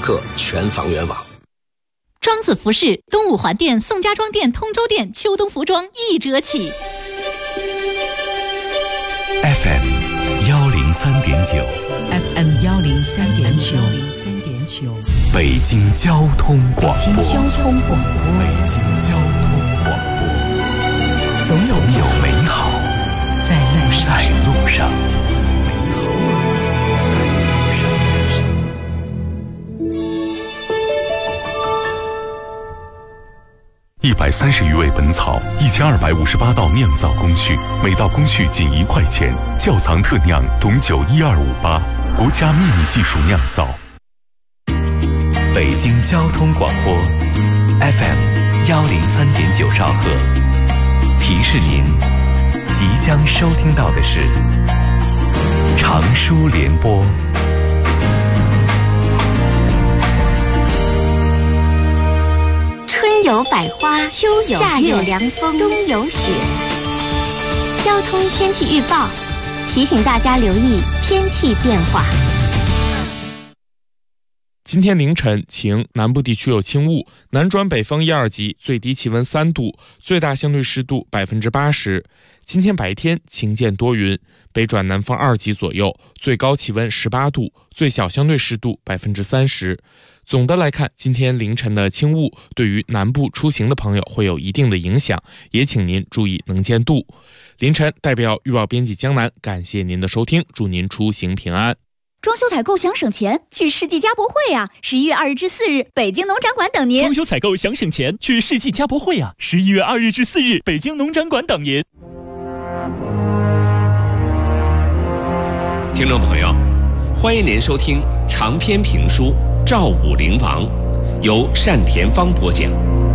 刻全房圆网。 庄子服饰东五环店、宋家庄店、通州店秋冬服装1折起。 FM 103.9 FM 103.9 北京交通广播。 北京交通广播。 北京交通广播。总有美好在路上。130余味本草，1258道酿造工序，每道工序仅1块钱。窖藏特酿董酒12588，国家秘密技术酿造。北京交通广播 FM 103.9兆赫，提示您即将收听到的是长舒联播。 春有百花，秋有夏有凉风，冬有雪。交通天气预报提醒大家留意天气变化。 今天凌晨晴，南部地区有轻雾，南转北风1、2级，最低气温3度，最大相对湿度80%。今天白天晴间多云，北转南风2级左右，最高气温18度，最小相对湿度30%。总的来看，今天凌晨的轻雾对于南部出行的朋友会有一定的影响，也请您注意能见度。凌晨代表预报编辑江南，感谢您的收听，祝您出行平安。 装修采购想省钱，去世纪家博会啊！11月2日至4日，北京农展馆等您。 装修采购想省钱，去世纪家博会啊！11月2日至4日，北京农展馆等您。 听众朋友，欢迎您收听长篇评书《赵武灵王》，由单田芳播讲。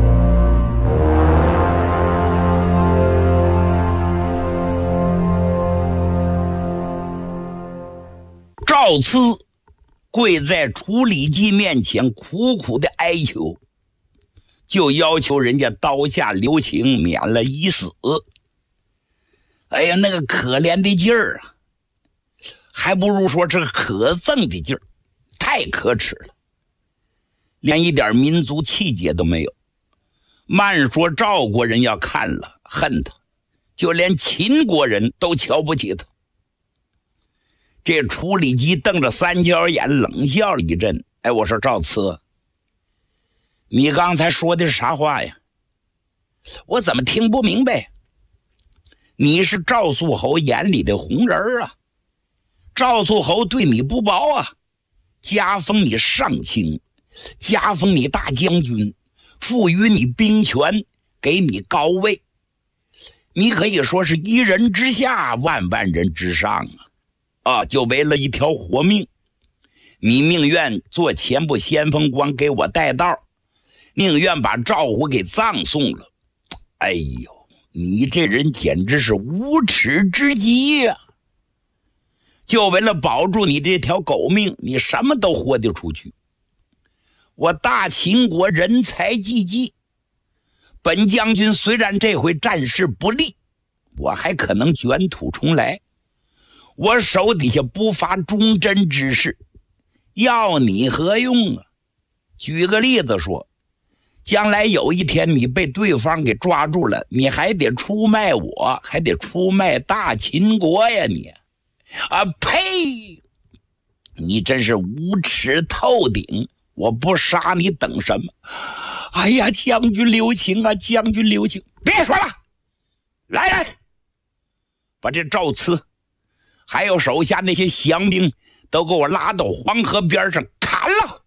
赵慈跪在楚礼记面前苦苦的哀求，就要求人家刀下留情，免了一死。哎呀，那个可怜的劲儿啊，还不如说这个可憎的劲儿，太可耻了，连一点民族气节都没有。慢说赵国人要看了恨他，就连秦国人都瞧不起他。这楚礼基瞪着三角眼冷笑了一阵。哎，我说赵慈，你刚才说的是啥话呀？我怎么听不明白？你是赵肃侯眼里的红人啊，赵肃侯对你不薄啊，加封你上卿，加封你大将军，赋予你兵权，给你高位，你可以说是一人之下，万万人之上啊！就为了一条活命，你宁愿做前部先锋官给我带道，宁愿把赵虎给葬送了。哎呦，你这人简直是无耻之极呀！就为了保住你这条狗命，你什么都豁得出去。我大秦国人才济济，本将军虽然这回战事不利，我还可能卷土重来。我手底下不乏忠贞之士，要你何用啊？举个例子说，将来有一天你被对方给抓住了，你还得出卖我，还得出卖大秦国呀你！啊呸！你真是无耻透顶！我不杀你等什么？哎呀，将军留情啊，将军留情！别说了，来人，把这赵慈还有手下那些降兵都给我拉到黄河边上砍了。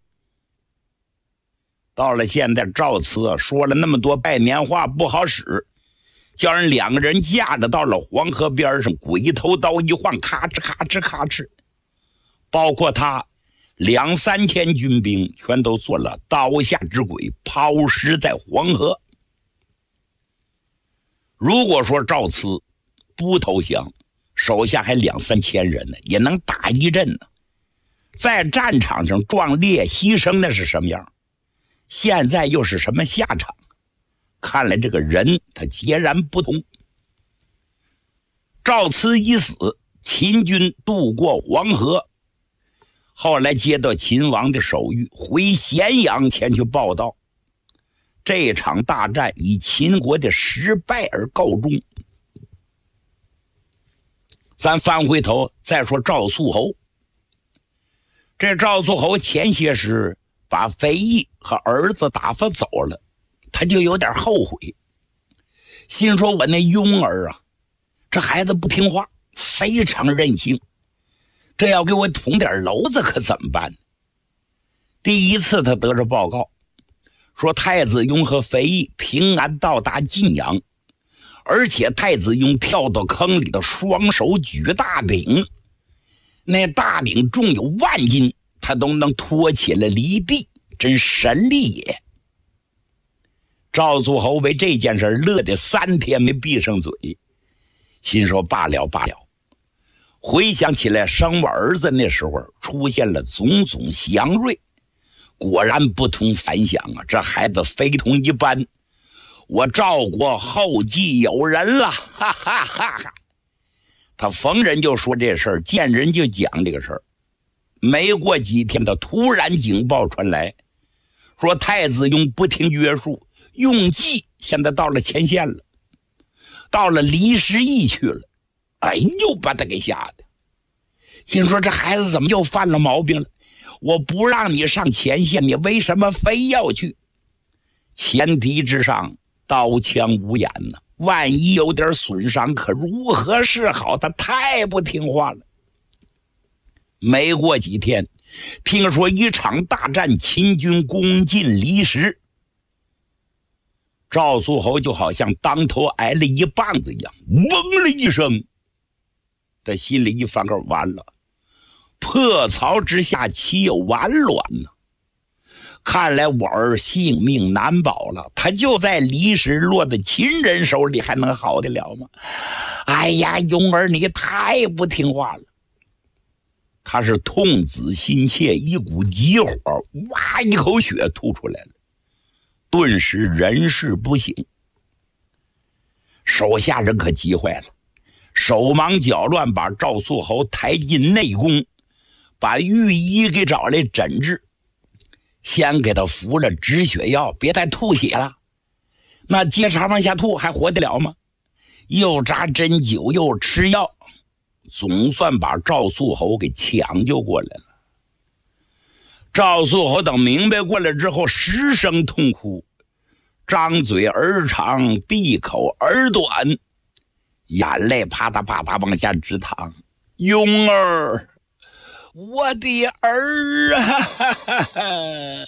到了现在，赵慈说了那么多拜年话不好使，叫人两个人架着到了黄河边上，鬼头刀一晃，咔哧咔哧咔哧，包括他2、3千军兵全都做了刀下之鬼，抛尸在黄河。如果说赵慈不投降，手下还2、3千人呢，也能打一阵呢。在战场上壮烈牺牲那是什么样？现在又是什么下场？看来这个人他截然不同。赵慈一死，秦军渡过黄河， 后来接到秦王的手谕，回咸阳前去报道。这场大战以秦国的失败而告终。咱翻回头再说赵肃侯。这赵肃侯前些时把肥义和儿子打发走了，他就有点后悔，心说我那庸儿啊，这孩子不听话，非常任性，这要给我捅点篓子可怎么办？第一次他得着报告说太子雍和肥义平安到达晋阳，而且太子雍跳到坑里的双手举大鼎，那大鼎重有万斤，他都能托起来离地，真神力也。赵肃侯为这件事乐得3天没闭上嘴，心说罢了罢了。回想起来生我儿子那时候出现了种种祥瑞，果然不同凡响啊，这孩子非同一般，我赵国后继有人了，哈哈哈哈！他逢人就说这事儿，见人就讲这个事儿。没过几天，他突然警报传来，说太子雍不听约束，用计现在到了前线了，到了离石邑去了。哎呦，把他给吓的，心说这孩子怎么又犯了毛病了？我不让你上前线，你为什么非要去？前敌之上，刀枪无眼呢，万一有点损伤，可如何是好？他太不听话了。没过几天，听说一场大战，秦军攻进离石，赵肃侯就好像当头挨了一棒子一样，嗡了一声，他心里一翻个完了，破曹之下岂有完卵呢？看来我儿性命难保了，他就在离石落在秦人手里，还能好得了吗？哎呀，雍儿你太不听话了。他是痛子心切，一股急火哇一口血吐出来了，顿时人事不省。手下人可急坏了，手忙脚乱把赵肃侯抬进内宫，把御医给找来诊治，先给他服了止血药，别再吐血了，那接茬往下吐还活得了吗？又扎针灸又吃药，总算把赵肃侯给抢救过来了。赵肃侯等明白过来之后，失声痛哭，张嘴而长，闭口而短，眼泪啪嗒啪嗒往下直淌。雍儿，我的儿啊！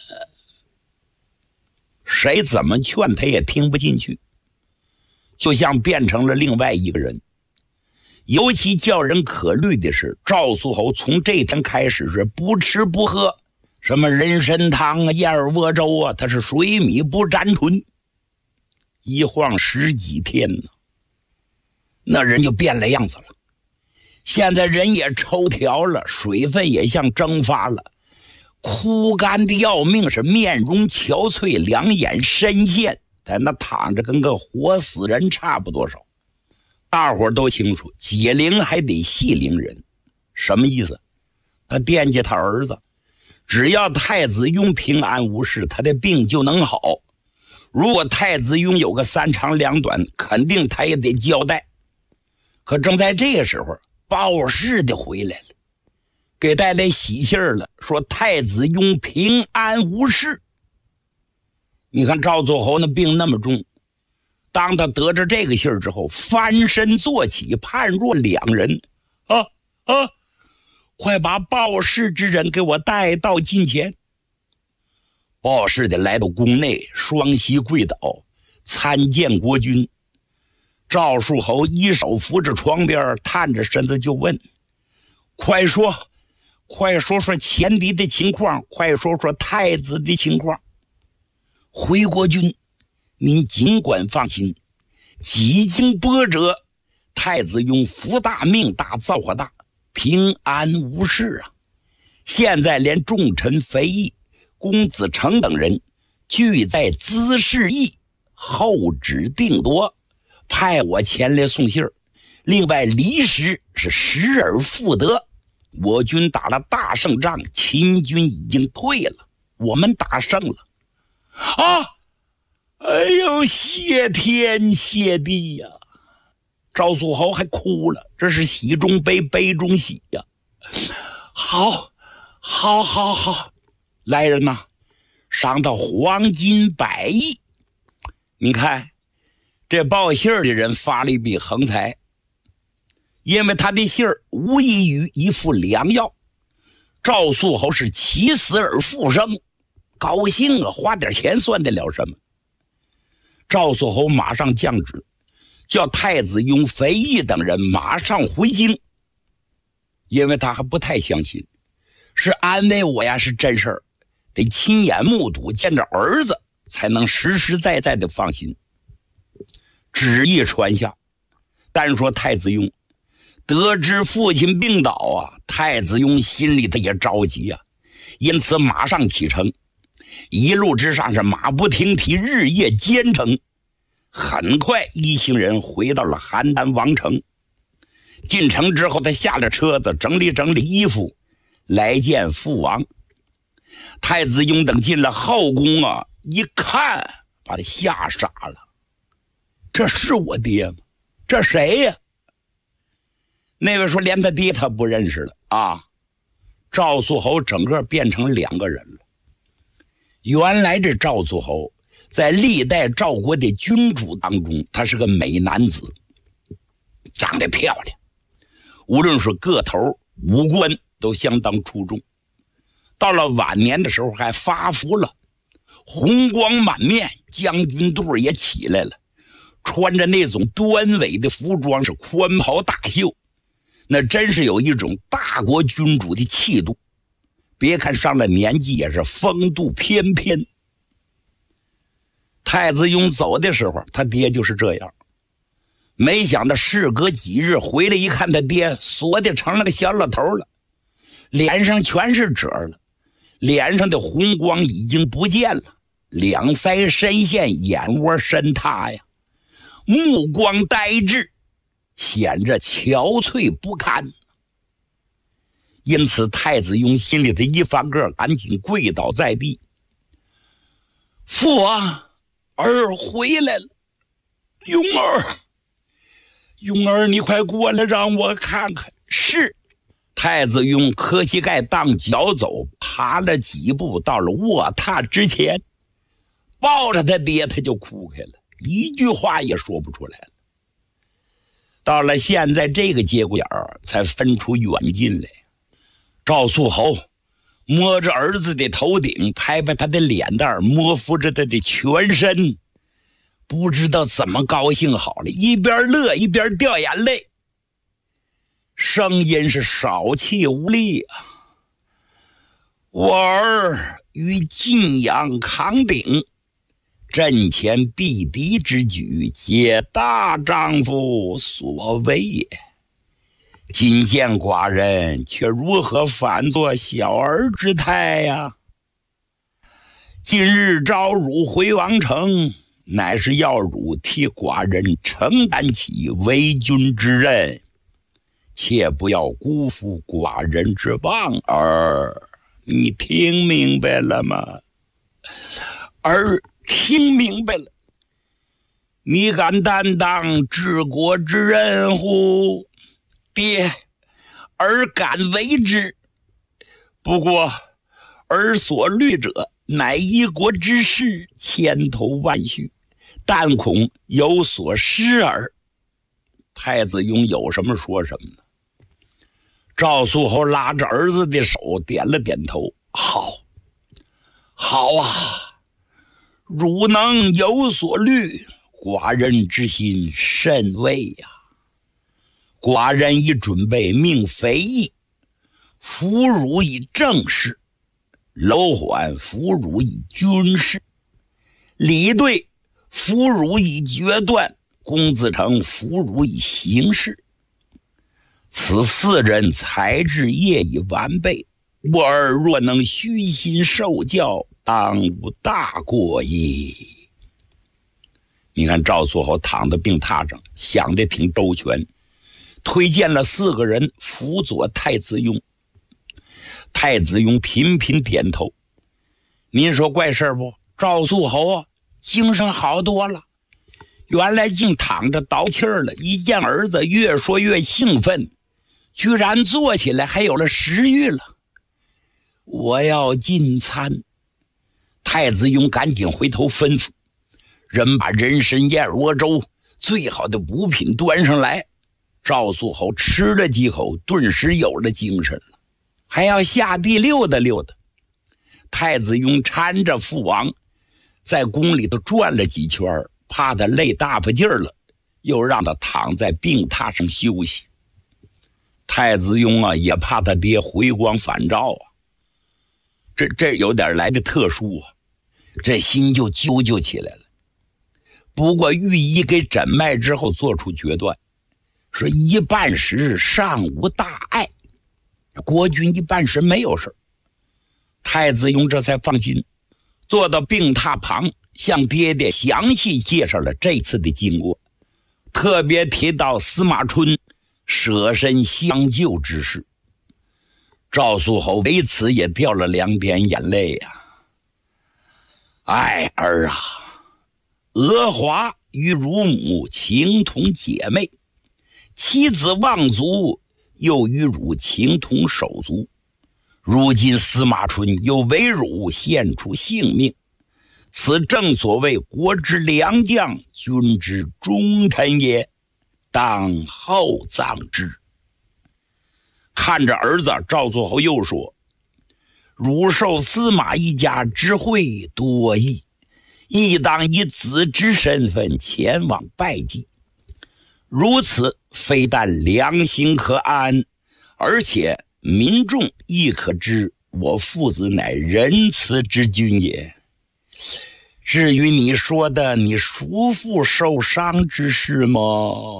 谁怎么劝他也听不进去，就像变成了另外一个人。尤其叫人可虑的是，赵肃侯从这天开始是不吃不喝，什么人参汤啊、燕儿窝粥啊，他是水米不沾唇。一晃10几天呢，那人就变了样子了。现在人也抽条了，水分也像蒸发了，枯干的要命，是面容憔悴，两眼深陷，在那躺着跟个活死人差不多少。大伙都清楚，解铃还得系铃人，什么意思？他惦记他儿子，只要太子雍平安无事，他的病就能好。如果太子雍有个3长2短，肯定他也得交代。可正在这个时候，报事的回来了，给带来喜信了，说太子雍平安无事。你看赵肃侯那病那么重，当他得着这个信儿之后，翻身坐起，判若两人。快把报事之人给我带到近前。报事的来到宫内，双膝跪倒，参见国君。赵肃侯一手扶着床边，探着身子就问：快说说前敌的情况，快说说太子的情况。回国君，您尽管放心，几经波折，太子雍福大命大，造化大，平安无事啊。现在连重臣肥义、公子成等人俱在滋事邑，后旨定夺，派我前来送信儿。另外离石是失而复得， 我军打了大胜仗，秦军已经退了，我们打胜了。啊！哎呦，谢天谢地呀！赵肃侯还哭了，这是喜中悲，悲中喜呀！好，来人呐，赏他黄金100亿。你看，这报信儿的人发了一笔横财，因为他的信儿无异于一副良药。赵肃侯是起死而复生，高兴啊，花点钱算得了什么？赵肃侯马上降旨，叫太子雍、肥义等人马上回京，因为他还不太相信，是安慰我呀，是真事儿，得亲眼目睹见着儿子才能实实在在的放心。旨意传下，单说太子雍得知父亲病倒啊，太子雍心里他也着急啊，因此马上启程，一路之上是马不停蹄，日夜兼程。很快一行人回到了邯郸王城。进城之后，他下了车子，整理整理衣服，来见父王。太子雍等进了后宫啊，一看把他吓傻了，这是我爹吗？这谁呀？那位说连他爹他不认识了啊！赵肃侯整个变成2个人了。原来这赵肃侯在历代赵国的君主当中，他是个美男子，长得漂亮，无论是个头五官都相当出众。到了晚年的时候还发福了，红光满面，将军肚也起来了，穿着那种端尾的服装，是宽袍大袖，那真是有一种大国君主的气度。别看上了年纪，也是风度翩翩。太子雍走的时候，他爹就是这样。没想到事隔几日回来一看，他爹缩的成了个小老头了，脸上全是褶了，脸上的红光已经不见了，两腮深陷，眼窝深塌呀，目光呆滞，显着憔悴不堪。因此太子雍心里的一翻个，赶紧跪倒在地：“父啊，儿回来了！雍儿，雍儿，你快过来让我看看。”是。太子雍磕膝盖当脚走，爬了几步到了卧榻之前，抱着他爹他就哭开了，一句话也说不出来了。到了现在这个节骨眼儿，才分出远近来。赵肃侯摸着儿子的头顶，拍拍他的脸蛋，摸抚着他的全身，不知道怎么高兴好了，一边乐一边掉眼泪，声音是少气无力啊。我儿于晋阳扛鼎，阵前避敌之举，皆大丈夫所为也。今见寡人，却如何反作小儿之态呀？今日召汝回王城，乃是要汝替寡人承担起为君之任，切不要辜负寡人之望儿。你听明白了吗？儿听明白了。你敢担当治国之任乎？爹，儿敢为之。不过儿所虑者，乃一国之事，千头万绪，但恐有所失耳。太子雍有什么说什么呢？赵肃侯拉着儿子的手，点了点头：“好，好啊，汝能有所虑，寡人之心甚慰呀。寡人已准备命肥义俘汝以政事，楼缓俘汝以军事，李队俘汝以决断，公子成俘汝以刑事。此4人才智业已完备，我儿若能虚心受教，当无大过矣。”你看赵肃侯躺在病榻上，想得挺周全，推荐了4个人辅佐太子雍， 太子雍频频点头。您说怪事不？赵肃侯啊，精神好多了，原来竟躺着倒气儿了，一见儿子越说越兴奋，居然坐起来还有了食欲了。我要进餐。太子雍赶紧回头吩咐人把人参燕窝粥最好的补品端上来。赵肃侯吃了几口，顿时有了精神了，还要下地溜达溜达。太子雍搀着父王在宫里头转了几圈，怕他累大发劲儿了，又让他躺在病榻上休息。太子雍啊，也怕他爹回光返照啊，这有点来的特殊啊，这心就揪揪起来了。不过御医给诊脉之后做出决断，说一半时尚无大碍，国君一半时没有事。太子雍这才放心，坐到病榻旁，向爹爹详细介绍了这次的经过，特别提到司马春舍身相救之事。赵肃侯为此也掉了2点眼泪呀。哎儿啊，娥华与乳母情同姐妹，妻子望族又与汝情同手足，如今司马春又为汝献出性命，此正所谓国之良将，君之忠臣也，当厚葬之。看着儿子，赵肃侯又说，汝受司马一家之惠多益，亦当以子之身份前往拜祭，如此非但良心可安，而且民众亦可知我父子乃仁慈之君也。至于你说的你叔父受伤之事吗？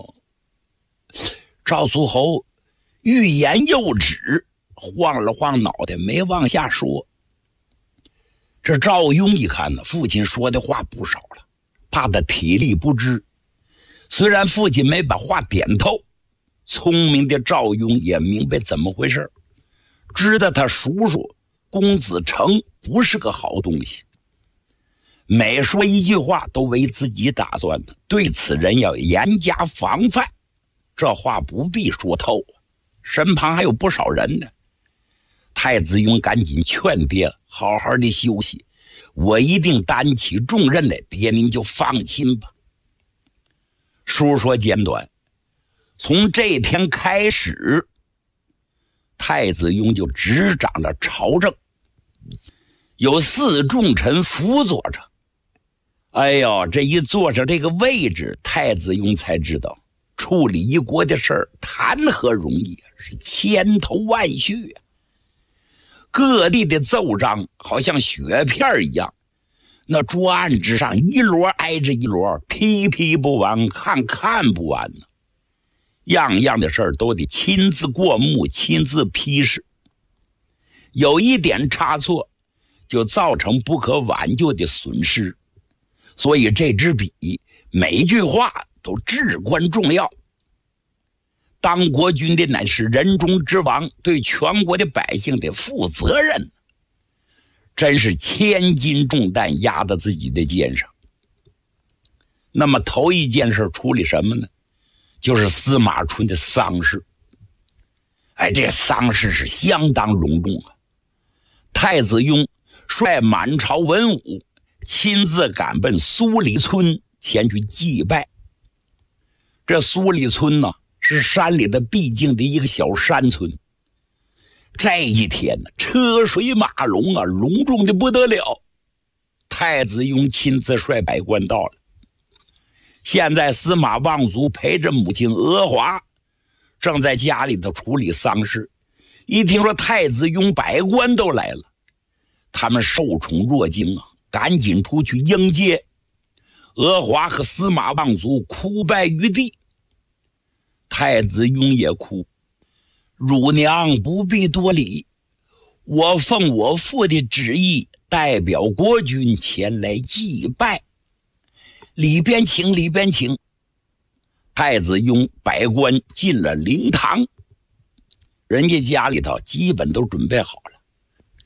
赵肃侯欲言又止，晃了晃脑袋，没往下说。这赵雍一看呢，父亲说的话不少了，怕他体力不支。虽然父亲没把话点透，聪明的赵雍也明白怎么回事，知道他叔叔公子成不是个好东西，每说一句话都为自己打算的，对此人要严加防范。这话不必说透，身旁还有不少人呢。太子雍赶紧劝爹好好的休息，我一定担起重任来，爹您就放心吧。书说简短，从这天开始，太子雍就执掌了朝政，有4重臣辅佐着。哎呦，这一坐上这个位置，太子雍才知道处理一国的事儿谈何容易啊，是千头万绪啊。各地的奏章好像雪片一样，那桌案之上一摞挨着一摞，批批不完，看不完呢。样样的事儿都得亲自过目，亲自批示。有一点差错，就造成不可挽救的损失。所以这支笔每一句话都至关重要。当国君的乃是人中之王，对全国的百姓得负责任，真是千斤重担压在自己的肩上。那么头一件事处理什么呢？就是司马春的丧事。哎，这丧事是相当隆重啊。太子雍率满朝文武亲自赶奔苏里村前去祭拜。这苏里村呢，是山里的必经的一个小山村。这一天呢，车水马龙啊，隆重的不得了。太子雍亲自率百官到了。现在司马望族陪着母亲娥华，正在家里头处理丧事。一听说太子雍百官都来了，他们受宠若惊啊，赶紧出去迎接。娥华和司马望族哭拜于地。太子雍也哭，乳娘不必多礼，我奉我父的旨意，代表国君前来祭拜。里边请，里边请。太子雍百官进了灵堂，人家家里头基本都准备好了。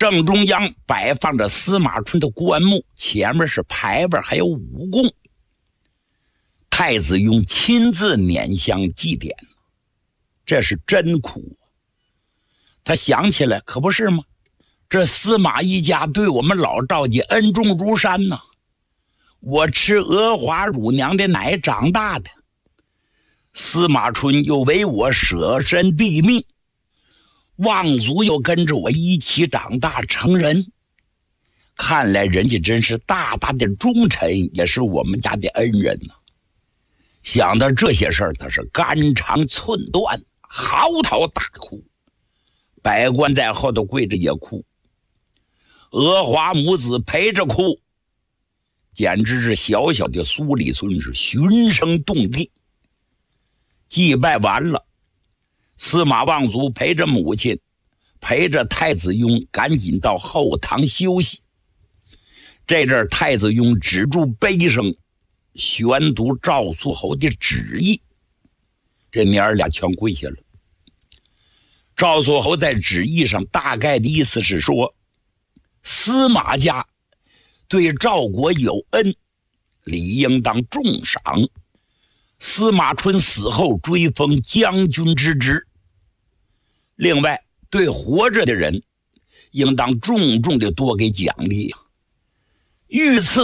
正中央摆放着司马春的棺木，前面是牌位还有武功。太子用亲自拈香祭奠，这是真苦。他想起来，可不是吗？这司马一家对我们老赵家恩重如山呐，我吃娥华乳娘的奶长大的，司马春又为我舍身毙命，望族又跟着我一起长大成人，看来人家真是大大的忠臣，也是我们家的恩人呐。想到这些事儿，他是肝肠寸断，嚎啕大哭。百官在后头跪着也哭，娥华母子陪着哭，简直是小小的苏里村是寻声动地。祭拜完了，司马望族陪着母亲，陪着太子雍赶紧到后堂休息。这阵太子雍止住悲声，宣读赵肃侯的旨意，这娘儿俩全跪下了。赵肃侯在旨意上大概的意思是说，司马家对赵国有恩，理应当重赏。司马春死后追封将军之职，另外对活着的人应当重重的多给奖励呀，御赐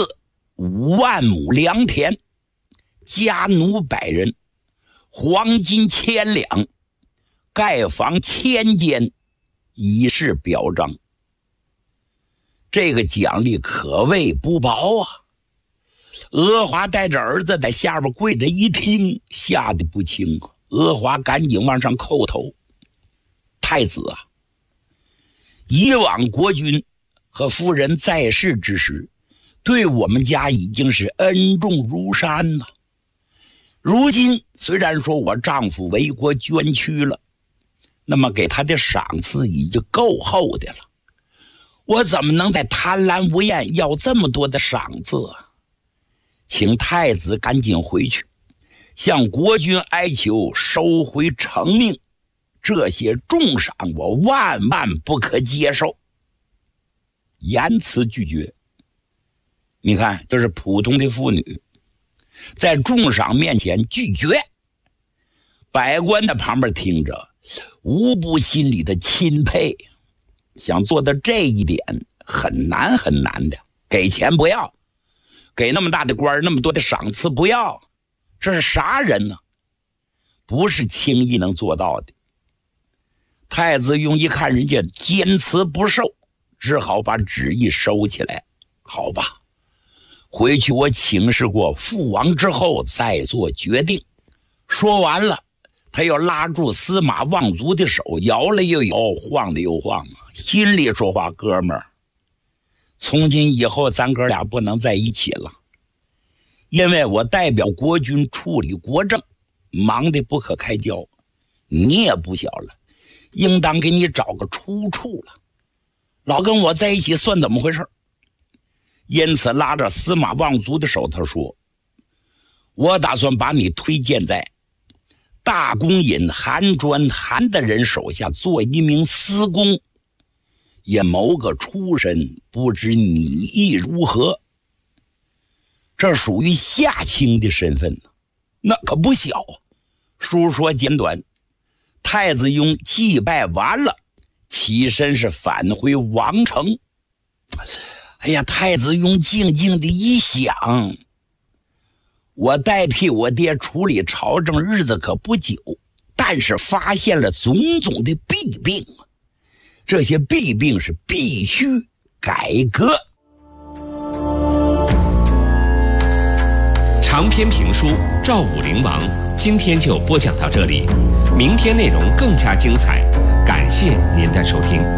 5万亩良田，家奴100人，黄金1000两，盖房1000间，以示表彰。这个奖励可谓不薄啊！娥华带着儿子在下边跪着一听，吓得不轻啊！娥华赶紧往上叩头。太子啊，以往国君和夫人在世之时，对我们家已经是恩重如山了。如今虽然说我丈夫为国捐躯了，那么给他的赏赐已经够厚的了，我怎么能再贪婪无厌要这么多的赏赐啊？请太子赶紧回去，向国君哀求收回成命，这些重赏我万万不可接受。言辞拒绝。你看，这是普通的妇女在重赏面前拒绝。百官在旁边听着，无不心里的钦佩，想做到这一点很难很难的。给钱不要，给那么大的官那么多的赏赐不要，这是啥人呢？不是轻易能做到的。太子雍一看人家坚持不受，只好把旨意收起来。好吧，回去我请示过父王之后再做决定。说完了，他又拉住司马望族的手，摇了又摇，晃了又晃，心里说话：哥们儿，从今以后咱哥俩不能在一起了，因为我代表国君处理国政，忙得不可开交，你也不小了，应当给你找个出处了，老跟我在一起算怎么回事？因此拉着司马望族的手，他说：我打算把你推荐在大公尹韩专韩的人手下做一名司公，也谋个出身，不知你意如何？这属于下卿的身份呢，那可不小啊。书说简短，太子雍祭拜完了，起身是返回王城。哎呀，太子雍静静的一想，我代替我爹处理朝政日子可不久，但是发现了种种的弊病，这些弊病是必须改革。 长篇评书《赵武灵王》今天就播讲到这里，明天内容更加精彩，感谢您的收听。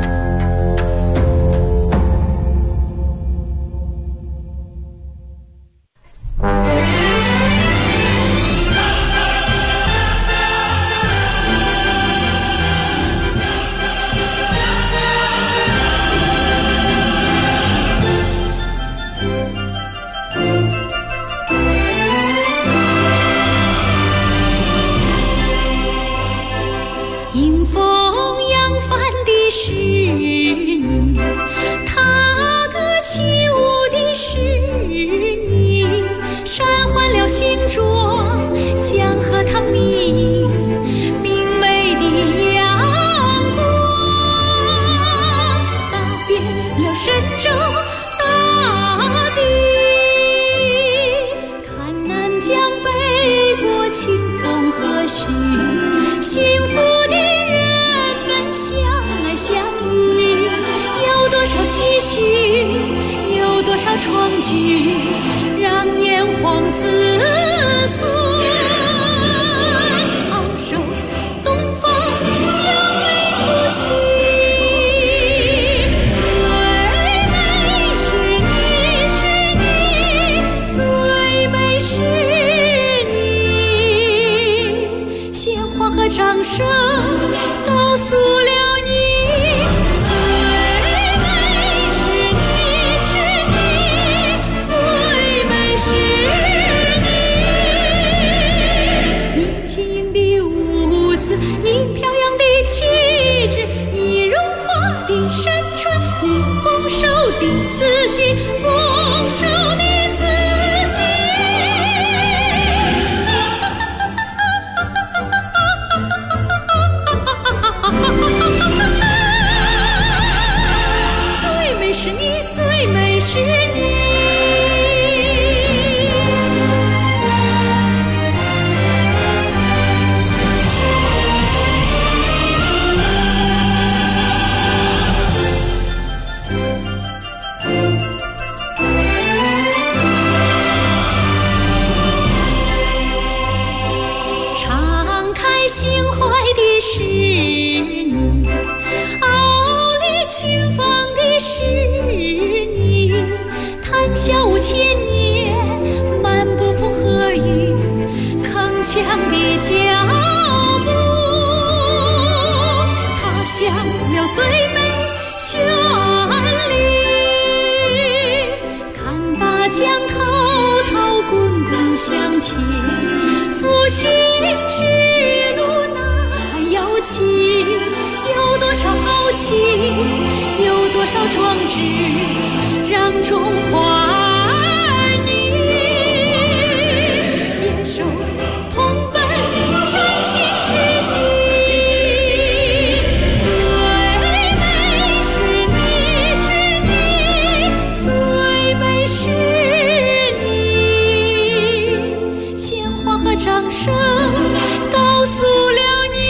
迎风扬帆的是你， 少创举，让炎黄子孙昂首东方，扬眉吐气。掌声告诉了你，最美是你，是你，最美是你。你轻盈的舞姿，你飘扬的气质，你荣华的山川，你丰收的四季，丰收的四季。最美是你，最美是你。敞开心怀的是你，傲立群芳的是你，谈笑千年，漫步风和雨，铿锵的脚步，踏响了最美旋律，看大江滔滔滚滚向前，复兴之路难遥起，有多少豪情，有多少壮志，让中华儿女携手同奔振兴世纪。最美是你，是你，最美是你，鲜花和掌声告诉了你。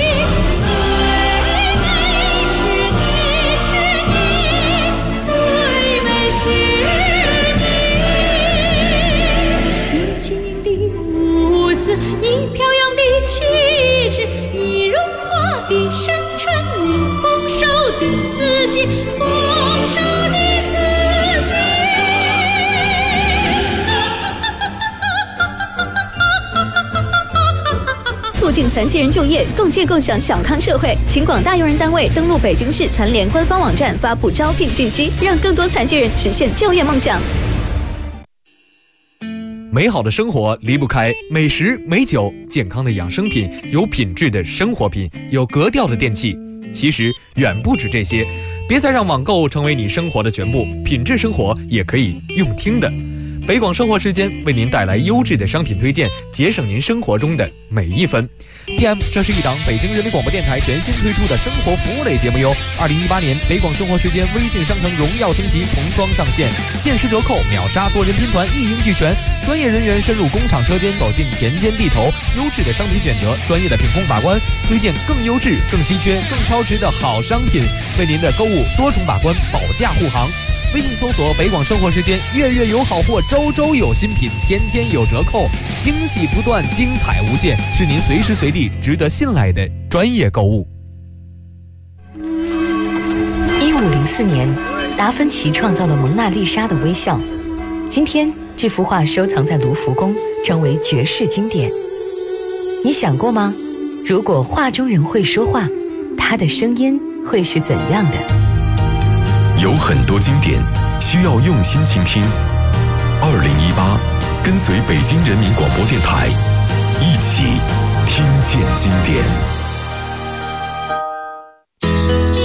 你飘扬的气质，你荣华的山川，你丰收的四季，丰收的四季。 促进残疾人就业，共建共享小康社会。请广大用人单位登录北京市残联官方网站，发布招聘信息，让更多残疾人实现就业梦想。 美好的生活离不开美食、美酒、健康的养生品、有品质的生活品、有格调的电器。其实远不止这些，别再让网购成为你生活的全部，品质生活也可以用听的。北广生活时间为您带来优质的商品推荐，节省您生活中的每一分。PM， 这是一档北京人民广播电台全新推出的生活服务类节目哟。2018年北广生活时间微信商城荣耀升级重装上线，限时折扣，秒杀多人拼团，一应俱全。专业人员深入工厂车间，走进田间地头，优质的商品选择，专业的品控把关，推荐更优质、更稀缺、更超值的好商品，为您的购物多重把关，保价护航。微信搜索北广生活时间，月月有好货，周周有新品，天天有折扣，惊喜不断，精彩无限，是您随时随地值得信赖的专业购物。 1504年，达芬奇创造了蒙娜丽莎的微笑。今天，这幅画收藏在卢浮宫，成为绝世经典。你想过吗？如果画中人会说话，他的声音会是怎样的？ 有很多经典需要用心倾听。2018，跟随北京人民广播电台，一起听见经典。